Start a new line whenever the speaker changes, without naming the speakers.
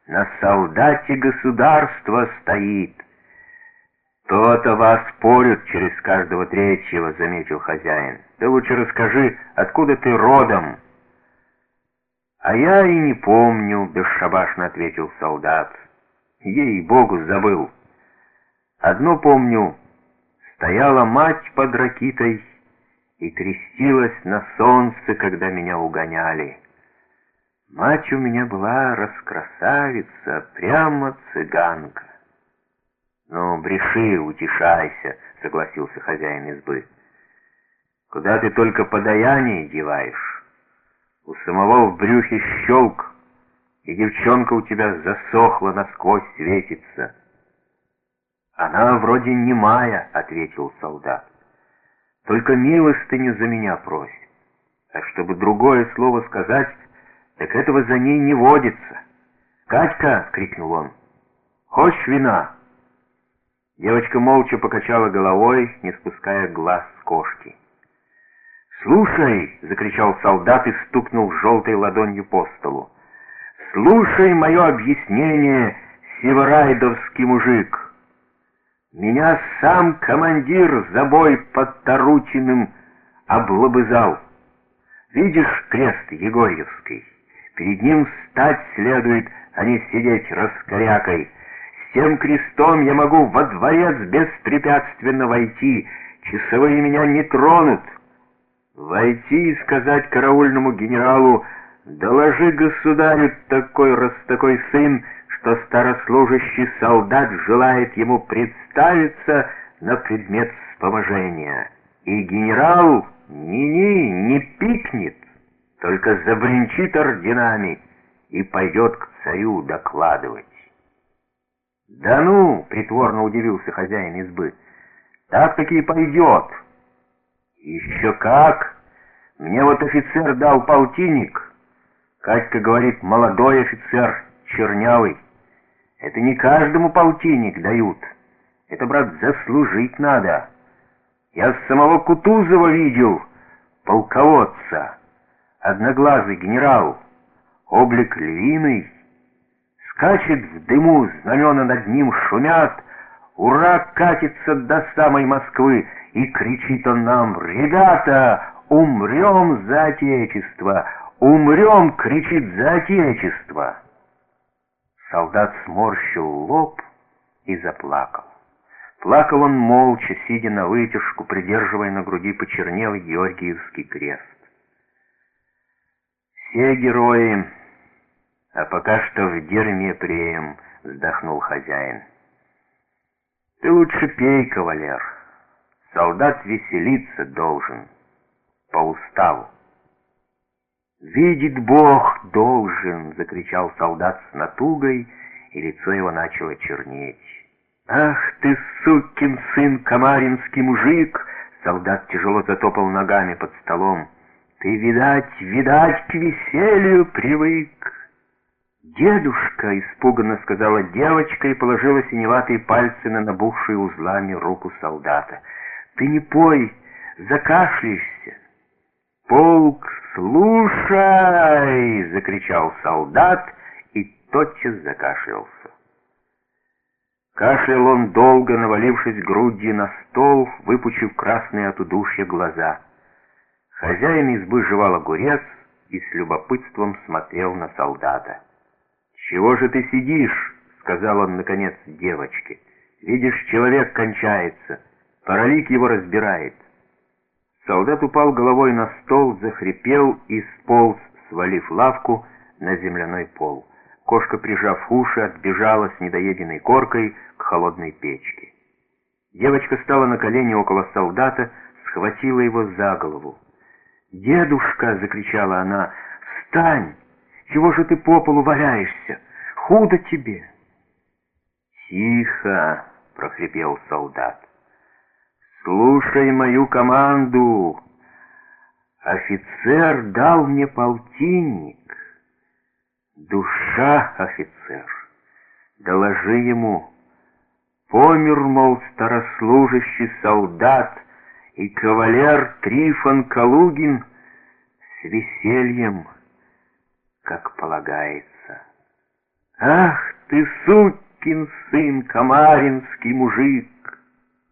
на солдате государство стоит. То-то вас порют через каждого третьего, заметил хозяин. Ты лучше расскажи, откуда ты родом? А я и не помню, бесшабашно ответил солдат. Ей-богу, забыл. Одно помню, стояла мать под ракитой и крестилась на солнце, когда меня угоняли. Мать у меня была раскрасавица, прямо цыганка. «Ну, бреши, утешайся», — согласился хозяин избы. «Куда ты только подаяние деваешь? У самого в брюхе щелк, и девчонка у тебя засохла, насквозь светится». «Она вроде немая», — ответил солдат. «Только милостыню за меня просит. А чтобы другое слово сказать, так этого за ней не водится». «Катька!» — крикнул он. «Хочешь вина?» Девочка молча покачала головой, не спуская глаз с кошки. «Слушай!» — закричал солдат и стукнул желтой ладонью по столу. «Слушай мое объяснение, северайдовский мужик! Меня сам командир за бой под Тарутиным облобызал. Видишь крест Егорьевский? Перед ним встать следует, а не сидеть раскорякой. С тем крестом я могу во дворец беспрепятственно войти, часовые меня не тронут. Войти и сказать караульному генералу: доложи государю такой сын, что старослужащий солдат желает ему представиться на предмет вспоможения. И генерал не пикнет, только забринчит орденами и пойдет к царю докладывать». «Да ну!» — притворно удивился хозяин избы. «Так-таки и пойдет». «Еще как! Мне вот офицер дал полтинник. Катька говорит, молодой офицер, чернявый. Это не каждому полтинник дают. Это, брат, заслужить надо. Я с самого Кутузова видел, полководца, одноглазый генерал, облик львиный. Скачет в дыму, знамена над ним шумят, ура катится до самой Москвы, и кричит он нам: «Ребята, умрем за Отечество! Умрем!» — кричит, «за Отечество!» Солдат сморщил лоб и заплакал. Плакал он молча, сидя на вытяжку, придерживая на груди почернелый Георгиевский крест. «Все герои, а пока что в дерьме преем», — вздохнул хозяин. «Ты лучше пей, кавалер. Солдат веселиться должен, по уставу». «Видит Бог, должен!» — закричал солдат с натугой, и лицо его начало чернеть. «Ах ты, сукин сын, камаринский мужик!» — солдат тяжело затопал ногами под столом. «Ты, видать, к веселью привык!» «Дедушка!» — испуганно сказала девочка и положила синеватые пальцы на набухшую узлами руку солдата. «Ты не пой, закашляешься!» «Полк, слушай!» — закричал солдат и тотчас закашлялся. Кашлял он долго, навалившись грудью на стол, выпучив красные от удушья глаза. Хозяин избы жевал огурец и с любопытством смотрел на солдата. «Чего же ты сидишь?» — сказал он, наконец, девочке. «Видишь, человек кончается, паралик его разбирает». Солдат упал головой на стол, захрипел и сполз, свалив лавку на земляной пол. Кошка, прижав уши, отбежала с недоеденной коркой к холодной печке. Девочка стала на колени около солдата, схватила его за голову. «Дедушка!» — закричала она. «Встань! Чего же ты по полу валяешься? Худо тебе!» «Тихо!» — прохрипел солдат. «Слушай мою команду! Офицер дал мне полтинник. Душа, офицер, доложи ему. Помер, мол, старослужащий солдат и кавалер Трифон Калугин с весельем, как полагается. Ах ты, сукин сын, комаринский мужик!